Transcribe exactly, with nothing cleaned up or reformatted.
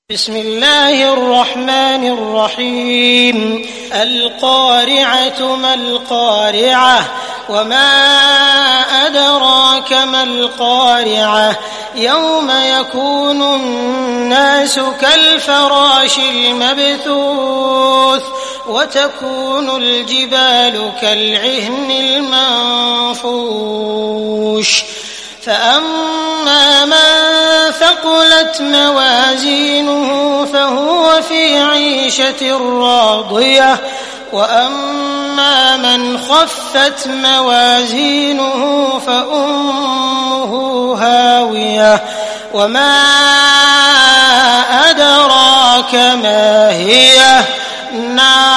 بسم الله الرحمن الرحيم القارعة ما القارعة وما أدراك ما القارعة يوم يكون الناس كالفراش المبثوث وتكون الجبال كالعهن المنفوش فأما من ثقلت موازينه فهو في عيشة راضية وأما من خفت موازينه فأمه هاوية وما أدراك ما هي نار